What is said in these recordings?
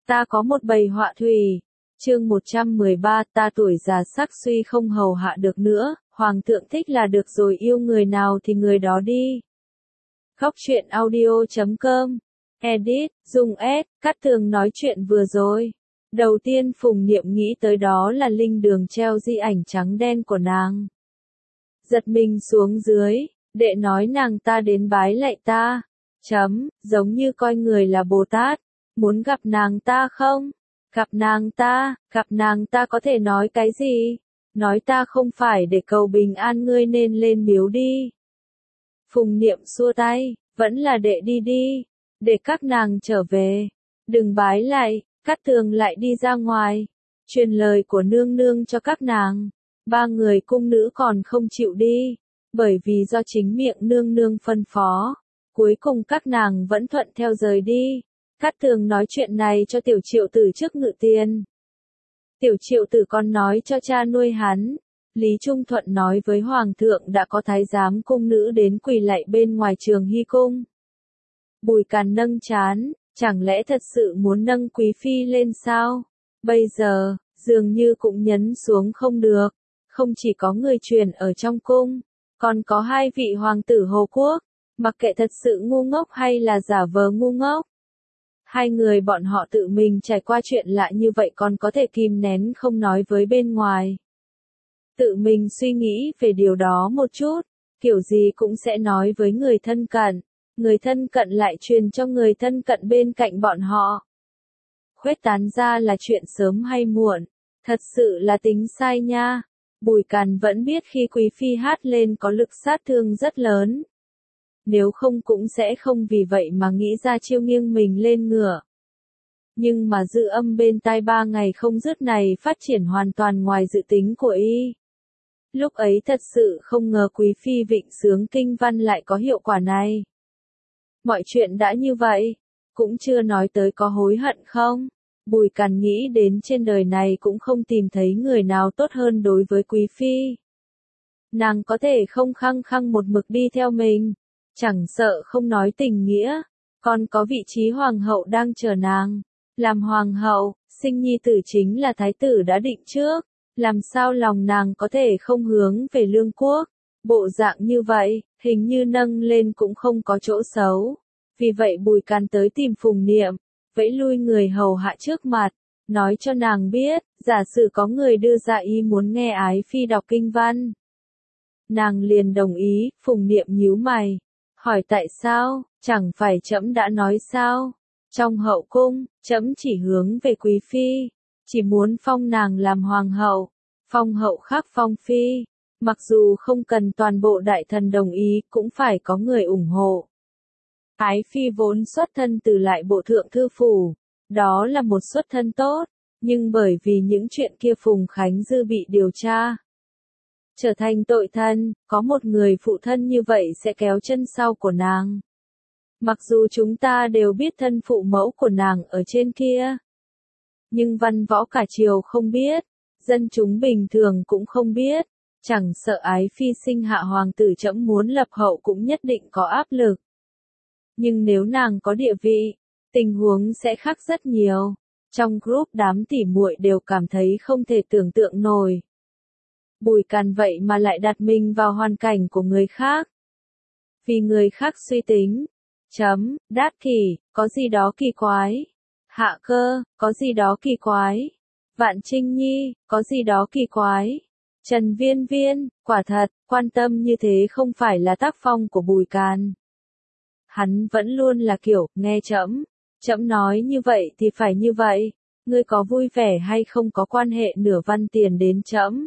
Ta có một bầy họa thủy. Chương 113, ta tuổi già sắc suy không hầu hạ được nữa, hoàng thượng thích là được rồi, yêu người nào thì người đó đi. Góc truyện audio.com. Edit, Dung S, Cát Tường nói chuyện vừa rồi. Đầu tiên Phùng Niệm nghĩ tới đó là linh đường treo di ảnh trắng đen của nàng. Giật mình xuống dưới, đệ nói nàng ta đến bái lạy ta. Giống như coi người là Bồ Tát. Muốn gặp nàng ta không? Gặp nàng ta có thể nói cái gì? Nói ta không phải để cầu bình an ngươi nên lên miếu đi. Phùng Niệm xua tay, vẫn là đệ đi đi, để các nàng trở về. Đừng bái lại, Cát Tường lại đi ra ngoài, truyền lời của nương nương cho các nàng. Ba người cung nữ còn không chịu đi, bởi vì do chính miệng nương nương phân phó. Cuối cùng các nàng vẫn thuận theo rời đi. Cát Tường nói chuyện này cho Tiểu Triệu Tử trước ngự tiền. Tiểu Triệu Tử còn nói cho cha nuôi hắn. Lý Trung Thuận nói với Hoàng thượng đã có thái giám cung nữ đến quỳ lạy bên ngoài Trường Hy cung. Bùi Càn nâng trán, chẳng lẽ thật sự muốn nâng quý phi lên sao? Bây giờ, dường như cũng nhấn xuống không được. Không chỉ có người truyền ở trong cung, còn có hai vị hoàng tử Hồ Quốc, mặc kệ thật sự ngu ngốc hay là giả vờ ngu ngốc. Hai người bọn họ tự mình trải qua chuyện lạ như vậy còn có thể kìm nén không nói với bên ngoài. Tự mình suy nghĩ về điều đó một chút, kiểu gì cũng sẽ nói với người thân cận, người thân cận lại truyền cho người thân cận bên cạnh bọn họ. Khuếch tán ra là chuyện sớm hay muộn, thật sự là tính sai nha. Bùi Càn vẫn biết khi quý phi hát lên có lực sát thương rất lớn. Nếu không cũng sẽ không vì vậy mà nghĩ ra chiêu nghiêng mình lên ngựa. Nhưng mà dư âm bên tai 3 ngày không dứt này phát triển hoàn toàn ngoài dự tính của y. Lúc ấy thật sự không ngờ quý phi vịnh sướng kinh văn lại có hiệu quả này. Mọi chuyện đã như vậy, cũng chưa nói tới có hối hận không? Bùi Càn nghĩ đến trên đời này cũng không tìm thấy người nào tốt hơn đối với quý phi. Nàng có thể không khăng khăng một mực đi theo mình, chẳng sợ không nói tình nghĩa, còn có vị trí hoàng hậu đang chờ nàng. Làm hoàng hậu, sinh nhi tử chính là thái tử đã định trước, làm sao lòng nàng có thể không hướng về lương quốc. Bộ dạng như vậy, hình như nâng lên cũng không có chỗ xấu. Vì vậy Bùi Càn tới tìm Phùng Niệm, vẫy lui người hầu hạ trước mặt, nói cho nàng biết, giả sử có người đưa ra ý muốn nghe ái phi đọc kinh văn. Nàng liền đồng ý. Phùng Niệm nhíu mày, hỏi tại sao, chẳng phải trẫm đã nói sao? Trong hậu cung, trẫm chỉ hướng về quý phi, chỉ muốn phong nàng làm hoàng hậu, phong hậu khác phong phi, mặc dù không cần toàn bộ đại thần đồng ý cũng phải có người ủng hộ. Ái phi vốn xuất thân từ lại bộ thượng thư phủ, đó là một xuất thân tốt, nhưng bởi vì những chuyện kia Phùng Khánh Dư bị điều tra, trở thành tội thân, có một người phụ thân như vậy sẽ kéo chân sau của nàng. Mặc dù chúng ta đều biết thân phụ mẫu của nàng ở trên kia, nhưng văn võ cả triều không biết, dân chúng bình thường cũng không biết, chẳng sợ ái phi sinh hạ hoàng tử trẫm muốn lập hậu cũng nhất định có áp lực. Nhưng nếu nàng có địa vị, tình huống sẽ khác rất nhiều. Trong group đám tỉ muội đều cảm thấy không thể tưởng tượng nổi. Bùi Càn vậy mà lại đặt mình vào hoàn cảnh của người khác. Vì người khác suy tính. Đát Kỷ, có gì đó kỳ quái. Hạ Cơ, có gì đó kỳ quái. Vạn Trinh Nhi, có gì đó kỳ quái. Trần Viên Viên, quả thật, quan tâm như thế không phải là tác phong của Bùi Càn. Hắn vẫn luôn là kiểu, nghe trẫm nói như vậy thì phải như vậy, ngươi có vui vẻ hay không có quan hệ nửa văn tiền đến trẫm.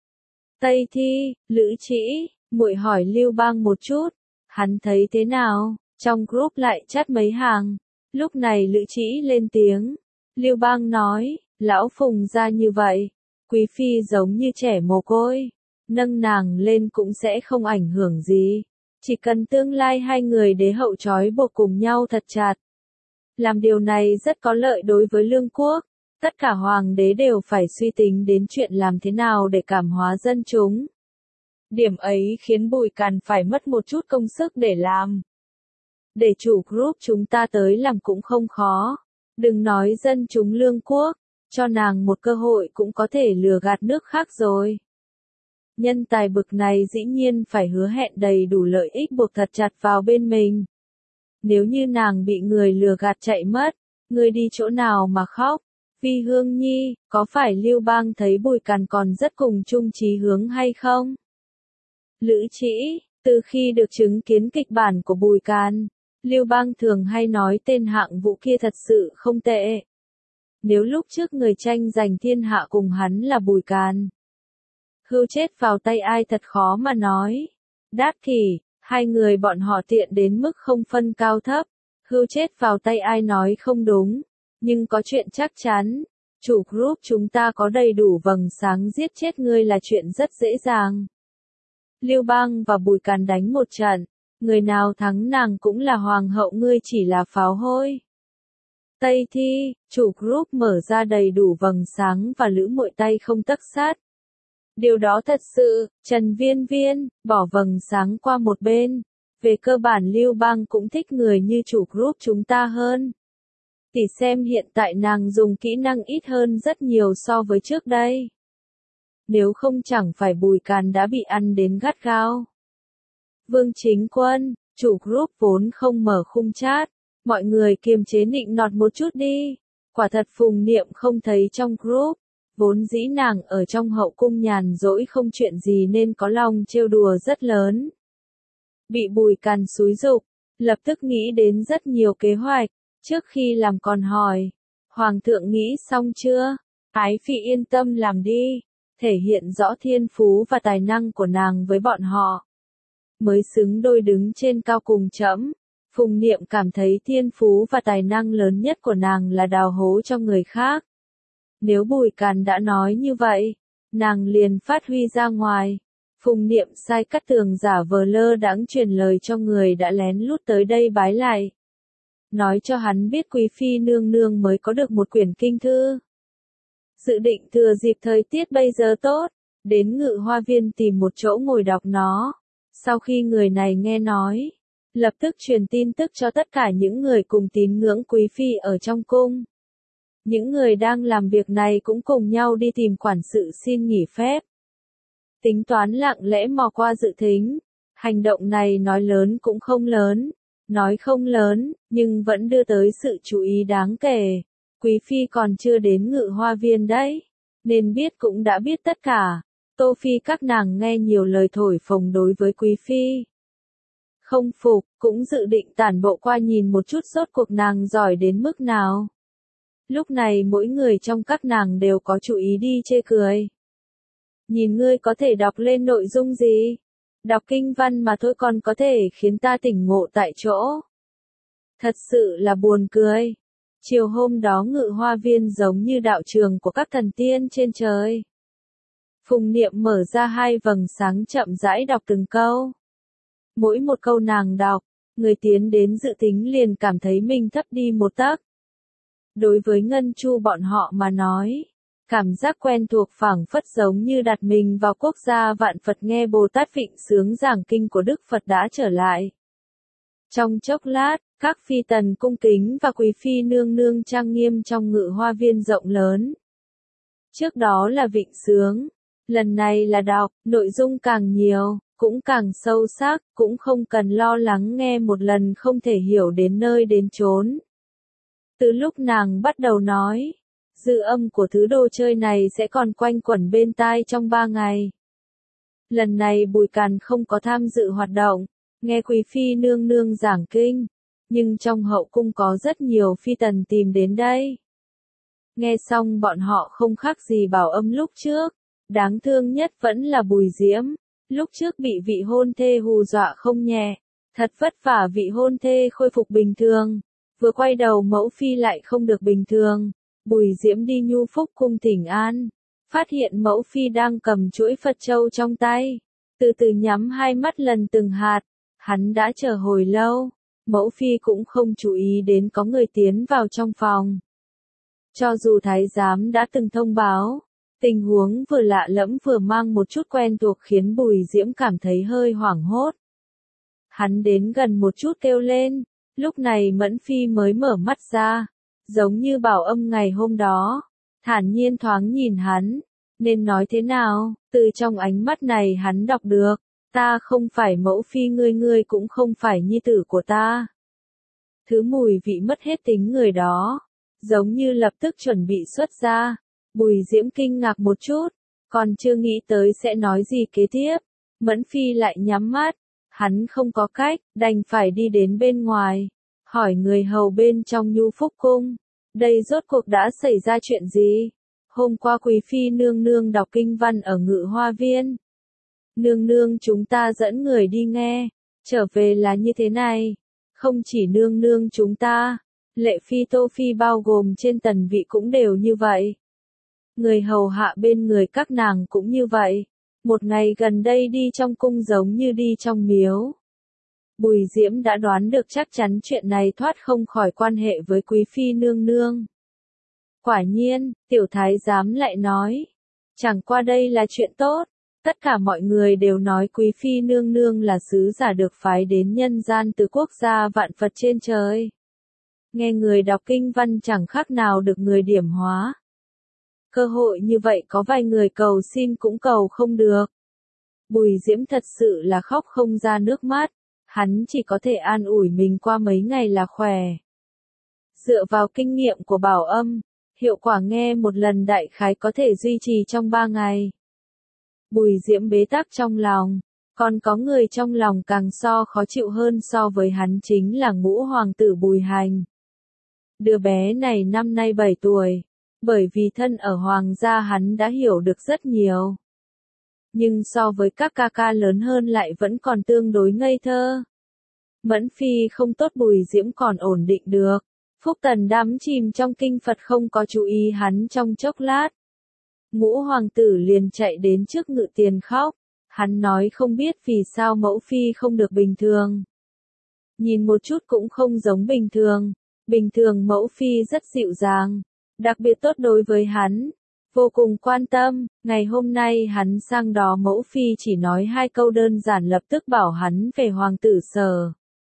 Tây Thi, Lữ Trĩ, muội hỏi Lưu Bang một chút, hắn thấy thế nào? Trong group lại chat mấy hàng. Lúc này Lữ Trĩ lên tiếng. Lưu Bang nói, lão Phùng ra như vậy, quý phi giống như trẻ mồ côi, nâng nàng lên cũng sẽ không ảnh hưởng gì. Chỉ cần tương lai hai người đế hậu trói buộc cùng nhau thật chặt. Làm điều này rất có lợi đối với lương quốc. Tất cả hoàng đế đều phải suy tính đến chuyện làm thế nào để cảm hóa dân chúng. Điểm ấy khiến Bùi Càn phải mất một chút công sức để làm. Để chủ group chúng ta tới làm cũng không khó. Đừng nói dân chúng lương quốc, cho nàng một cơ hội cũng có thể lừa gạt nước khác rồi. Nhân tài bực này dĩ nhiên phải hứa hẹn đầy đủ lợi ích buộc thật chặt vào bên mình. Nếu như nàng bị người lừa gạt chạy mất, ngươi đi chỗ nào mà khóc? Vi Hương Nhi, có phải Lưu Bang thấy Bùi Càn còn rất cùng chung chí hướng hay không? Lữ Trĩ, từ khi được chứng kiến kịch bản của Bùi Càn, Lưu Bang thường hay nói tên Hạng Vũ kia thật sự không tệ. Nếu lúc trước người tranh giành thiên hạ cùng hắn là Bùi Càn, Hưu chết vào tay ai thật khó mà nói. Đát Kỷ, hai người bọn họ tiện đến mức không phân cao thấp. Hưu chết vào tay ai nói không đúng, nhưng có chuyện chắc chắn. Chủ group chúng ta có đầy đủ vầng sáng giết chết ngươi là chuyện rất dễ dàng. Lưu Bang và Bùi Càn đánh một trận, người nào thắng nàng cũng là hoàng hậu, ngươi chỉ là pháo hôi. Tây Thi, chủ group mở ra đầy đủ vầng sáng và Lữ Muội tay không tấc sắt. Điều đó thật sự, Trần Viên Viên, bỏ vầng sáng qua một bên. Về cơ bản Lưu Bang cũng thích người như chủ group chúng ta hơn. Tỷ xem hiện tại nàng dùng kỹ năng ít hơn rất nhiều so với trước đây. Nếu không chẳng phải Bùi Càn đã bị ăn đến gắt gao. Vương Chính Quân, chủ group vốn không mở khung chat. Mọi người kiềm chế nịnh nọt một chút đi. Quả thật Phùng Niệm không thấy trong group. Vốn dĩ nàng ở trong hậu cung nhàn rỗi không chuyện gì nên có lòng trêu đùa rất lớn. Bị Bùi Càn xúi giục, lập tức nghĩ đến rất nhiều kế hoạch. Trước khi làm còn hỏi, Hoàng thượng nghĩ xong chưa? Ái Phi yên tâm làm đi, thể hiện rõ thiên phú và tài năng của nàng với bọn họ. Mới xứng đôi đứng trên cao cùng trẫm. Phùng Niệm cảm thấy thiên phú và tài năng lớn nhất của nàng là đào hố cho người khác. Nếu Bùi Càn đã nói như vậy, nàng liền phát huy ra ngoài. Phùng Niệm sai Cát Tường giả vờ lơ đãng truyền lời cho người đã lén lút tới đây bái lại. Nói cho hắn biết Quý Phi nương nương mới có được một quyển kinh thư. Dự định thừa dịp thời tiết bây giờ tốt, đến Ngự Hoa Viên tìm một chỗ ngồi đọc nó. Sau khi người này nghe nói, lập tức truyền tin tức cho tất cả những người cùng tín ngưỡng Quý Phi ở trong cung. Những người đang làm việc này cũng cùng nhau đi tìm quản sự xin nghỉ phép. Tính toán lặng lẽ mò qua dự thính. Hành động này nói lớn cũng không lớn. Nói không lớn, nhưng vẫn đưa tới sự chú ý đáng kể. Quý Phi còn chưa đến Ngự Hoa Viên đấy. Nên biết cũng đã biết tất cả. Tô Phi các nàng nghe nhiều lời thổi phồng đối với Quý Phi. Không phục, cũng dự định tản bộ qua nhìn một chút rốt cuộc nàng giỏi đến mức nào. Lúc này mỗi người trong các nàng đều có chú ý đi chê cười. Nhìn ngươi có thể đọc lên nội dung gì? Đọc kinh văn mà thôi còn có thể khiến ta tỉnh ngộ tại chỗ. Thật sự là buồn cười. Chiều hôm đó Ngự Hoa Viên giống như đạo trường của các thần tiên trên trời. Phùng Niệm mở ra hai vầng sáng chậm rãi đọc từng câu. Mỗi một câu nàng đọc, người tiến đến dự tính liền cảm thấy mình thấp đi một tấc. Đối với Ngân Chu bọn họ mà nói, cảm giác quen thuộc phảng phất giống như đặt mình vào quốc gia vạn Phật nghe Bồ Tát Vịnh sướng giảng kinh của Đức Phật đã trở lại. Trong chốc lát, các phi tần cung kính và Quý Phi nương nương trang nghiêm trong Ngự Hoa Viên rộng lớn. Trước đó là vịnh sướng, lần này là đọc, nội dung càng nhiều, cũng càng sâu sắc, cũng không cần lo lắng nghe một lần không thể hiểu đến nơi đến chốn. Từ lúc nàng bắt đầu nói, dư âm của thứ đồ chơi này sẽ còn quanh quẩn bên tai trong 3 ngày. Lần này Bùi Càn không có tham dự hoạt động, nghe Quý Phi nương nương giảng kinh, nhưng trong hậu cung có rất nhiều phi tần tìm đến đây. Nghe xong bọn họ không khác gì bảo âm lúc trước, đáng thương nhất vẫn là Bùi Diễm, lúc trước bị vị hôn thê hù dọa không nhẹ, thật vất vả vị hôn thê khôi phục bình thường. Vừa quay đầu mẫu phi lại không được bình thường, Bùi Diễm đi Nhu Phúc cung thỉnh an, phát hiện mẫu phi đang cầm chuỗi Phật châu trong tay, từ từ nhắm hai mắt lần từng hạt, hắn đã chờ hồi lâu, mẫu phi cũng không chú ý đến có người tiến vào trong phòng. Cho dù thái giám đã từng thông báo, tình huống vừa lạ lẫm vừa mang một chút quen thuộc khiến Bùi Diễm cảm thấy hơi hoảng hốt. Hắn đến gần một chút kêu lên. Lúc này Mẫn Phi mới mở mắt ra, giống như Bảo Âm ngày hôm đó, thản nhiên thoáng nhìn hắn, nên nói thế nào, từ trong ánh mắt này hắn đọc được, ta không phải mẫu phi ngươi, ngươi cũng không phải nhi tử của ta. Thứ mùi vị mất hết tính người đó, giống như lập tức chuẩn bị xuất ra. Bùi Diễm kinh ngạc một chút, còn chưa nghĩ tới sẽ nói gì kế tiếp. Mẫn Phi lại nhắm mắt, hắn không có cách, đành phải đi đến bên ngoài, hỏi người hầu bên trong Nhu Phúc Cung, đây rốt cuộc đã xảy ra chuyện gì? Hôm qua Quý Phi nương nương đọc kinh văn ở Ngự Hoa Viên. Nương nương chúng ta dẫn người đi nghe, trở về là như thế này. Không chỉ nương nương chúng ta, Lệ Phi Tô Phi bao gồm trên tần vị cũng đều như vậy. Người hầu hạ bên người các nàng cũng như vậy. Một ngày gần đây đi trong cung giống như đi trong miếu. Bùi Diễm đã đoán được chắc chắn chuyện này thoát không khỏi quan hệ với Quý Phi nương nương. Quả nhiên, tiểu thái giám lại nói, chẳng qua đây là chuyện tốt. Tất cả mọi người đều nói Quý Phi nương nương là sứ giả được phái đến nhân gian từ quốc gia vạn Phật trên trời. Nghe người đọc kinh văn chẳng khác nào được người điểm hóa. Cơ hội như vậy có vài người cầu xin cũng cầu không được. Bùi Diễm thật sự là khóc không ra nước mắt, hắn chỉ có thể an ủi mình qua mấy ngày là khỏe. Dựa vào kinh nghiệm của Bảo Âm, hiệu quả nghe một lần đại khái có thể duy trì trong 3 ngày. Bùi Diễm bế tắc trong lòng, còn có người trong lòng càng khó chịu hơn so với hắn chính là ngũ hoàng tử Bùi Hành. Đứa bé này năm nay 7 tuổi, bởi vì thân ở hoàng gia hắn đã hiểu được rất nhiều. Nhưng so với các ca ca lớn hơn lại vẫn còn tương đối ngây thơ. Mẫn Phi không tốt Bùi Diễm còn ổn định được. Phúc Tần đắm chìm trong kinh Phật không có chú ý hắn trong chốc lát. Ngũ hoàng tử liền chạy đến trước Ngự Tiền khóc. Hắn nói không biết vì sao mẫu phi không được bình thường. Nhìn một chút cũng không giống bình thường. Bình thường mẫu phi rất dịu dàng, đặc biệt tốt đối với hắn, vô cùng quan tâm. Ngày hôm nay hắn sang đó mẫu phi chỉ nói 2 câu đơn giản lập tức bảo hắn về hoàng tử Sở.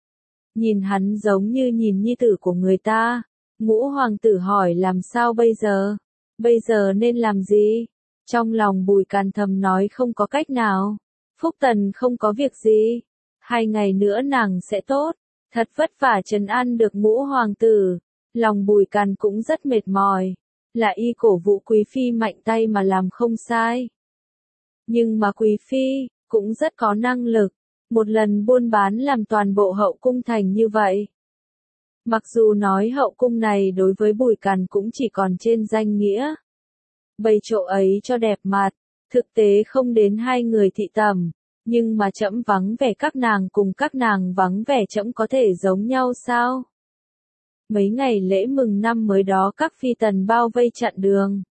Nhìn hắn giống như nhìn nhi tử của người ta. Ngũ hoàng tử hỏi làm sao bây giờ? Bây giờ nên làm gì? Trong lòng Bùi Càn thầm nói không có cách nào. Phúc Tần không có việc gì. 2 ngày nữa nàng sẽ tốt. Thật vất vả trấn an được ngũ hoàng tử. Lòng Bùi Càn cũng rất mệt mỏi. Là y cổ vũ Quý Phi mạnh tay mà làm không sai. Nhưng mà Quý Phi cũng rất có năng lực. Một lần buôn bán làm toàn bộ hậu cung thành như vậy. Mặc dù nói hậu cung này đối với Bùi Càn cũng chỉ còn trên danh nghĩa. Bày chỗ ấy cho đẹp mặt, thực tế không đến 2 người thị tẩm, nhưng mà trẫm vắng vẻ các nàng cùng các nàng vắng vẻ trẫm có thể giống nhau sao? Mấy ngày lễ mừng năm mới đó các phi tần bao vây chặn đường.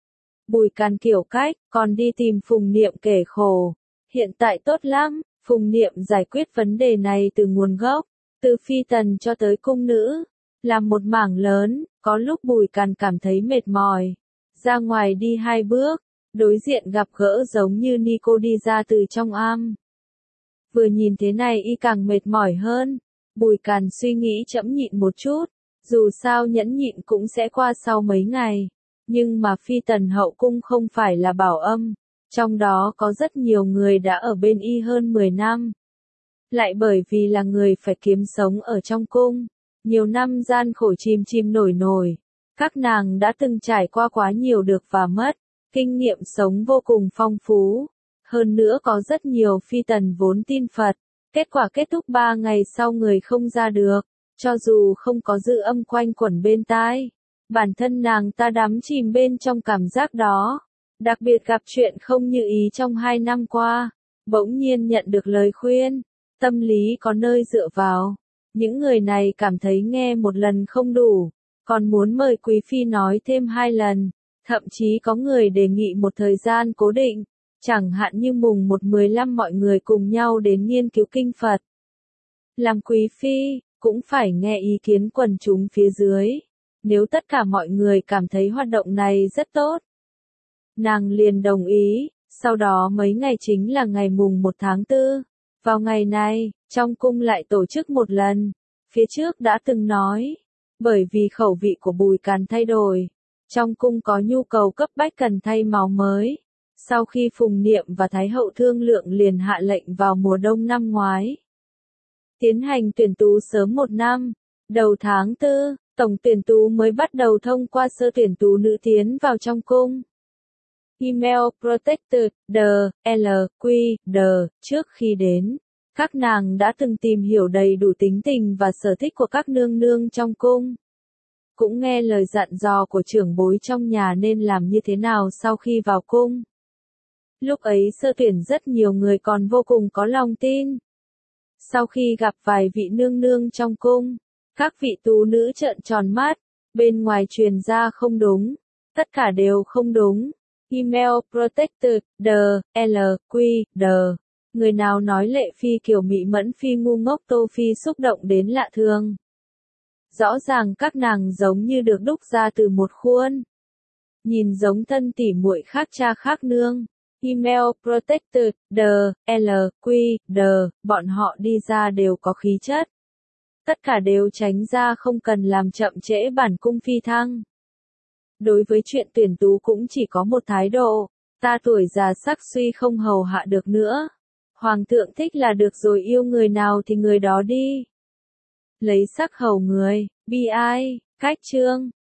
Bùi Càn kiểu cách, còn đi tìm Phùng Niệm kể khổ. Hiện tại tốt lắm, Phùng Niệm giải quyết vấn đề này từ nguồn gốc, từ phi tần cho tới cung nữ, làm một mảng lớn, có lúc Bùi Càn cảm thấy mệt mỏi. Ra ngoài đi 2 bước, đối diện gặp gỡ giống như Nico đi ra từ trong am. Vừa nhìn thế này y càng mệt mỏi hơn. Bùi Càn suy nghĩ chậm nhịn một chút, dù sao nhẫn nhịn cũng sẽ qua sau mấy ngày. Nhưng mà phi tần hậu cung không phải là Bảo Âm, trong đó có rất nhiều người đã ở bên y hơn 10 năm. Lại bởi vì là người phải kiếm sống ở trong cung, nhiều năm gian khổ chìm nổi nổi. Các nàng đã từng trải qua quá nhiều được và mất, kinh nghiệm sống vô cùng phong phú. Hơn nữa có rất nhiều phi tần vốn tin Phật, kết quả kết thúc 3 ngày sau người không ra được, cho dù không có dư âm quanh quẩn bên tai. Bản thân nàng ta đắm chìm bên trong cảm giác đó, đặc biệt gặp chuyện không như ý trong 2 năm qua, bỗng nhiên nhận được lời khuyên, tâm lý có nơi dựa vào. Những người này cảm thấy nghe một lần không đủ, còn muốn mời Quý Phi nói thêm 2 lần, thậm chí có người đề nghị một thời gian cố định, chẳng hạn như mùng 1/15 mọi người cùng nhau đến nghiên cứu kinh Phật. Làm Quý Phi, cũng phải nghe ý kiến quần chúng phía dưới, nếu tất cả mọi người cảm thấy hoạt động này rất tốt. Nàng liền đồng ý, sau đó mấy ngày chính là ngày mùng 1 tháng 4, vào ngày này, trong cung lại tổ chức một lần, phía trước đã từng nói. Bởi vì khẩu vị của Bùi Càn thay đổi, trong cung có nhu cầu cấp bách cần thay máu mới. Sau khi Phùng Niệm và Thái hậu thương lượng liền hạ lệnh vào mùa đông năm ngoái tiến hành tuyển tú sớm một năm. Đầu tháng 4, tổng tuyển tú mới bắt đầu thông qua sơ tuyển tú nữ tiến vào trong cung. Email Protected, LQ, trước khi đến, các nàng đã từng tìm hiểu đầy đủ tính tình và sở thích của các nương nương trong cung. Cũng nghe lời dặn dò của trưởng bối trong nhà nên làm như thế nào sau khi vào cung. Lúc ấy sơ tuyển rất nhiều người còn vô cùng có lòng tin. Sau khi gặp vài vị nương nương trong cung, các vị tú nữ trợn tròn mắt, bên ngoài truyền ra không đúng, tất cả đều không đúng. Email Protected, LQ, người nào nói Lệ Phi kiểu mị mẫn Phi ngu ngốc Tô Phi xúc động đến lạ thường. Rõ ràng các nàng giống như được đúc ra từ một khuôn. Nhìn giống thân tỉ muội khác cha khác nương. Email Protected, LQ, bọn họ đi ra đều có khí chất. Tất cả đều tránh ra không cần làm chậm trễ bản cung phi thăng. Đối với chuyện tuyển tú cũng chỉ có một thái độ, ta tuổi già sắc suy không hầu hạ được nữa. Hoàng thượng thích là được rồi, yêu người nào thì người đó đi. Lấy sắc hầu người, bi ai, cách chương.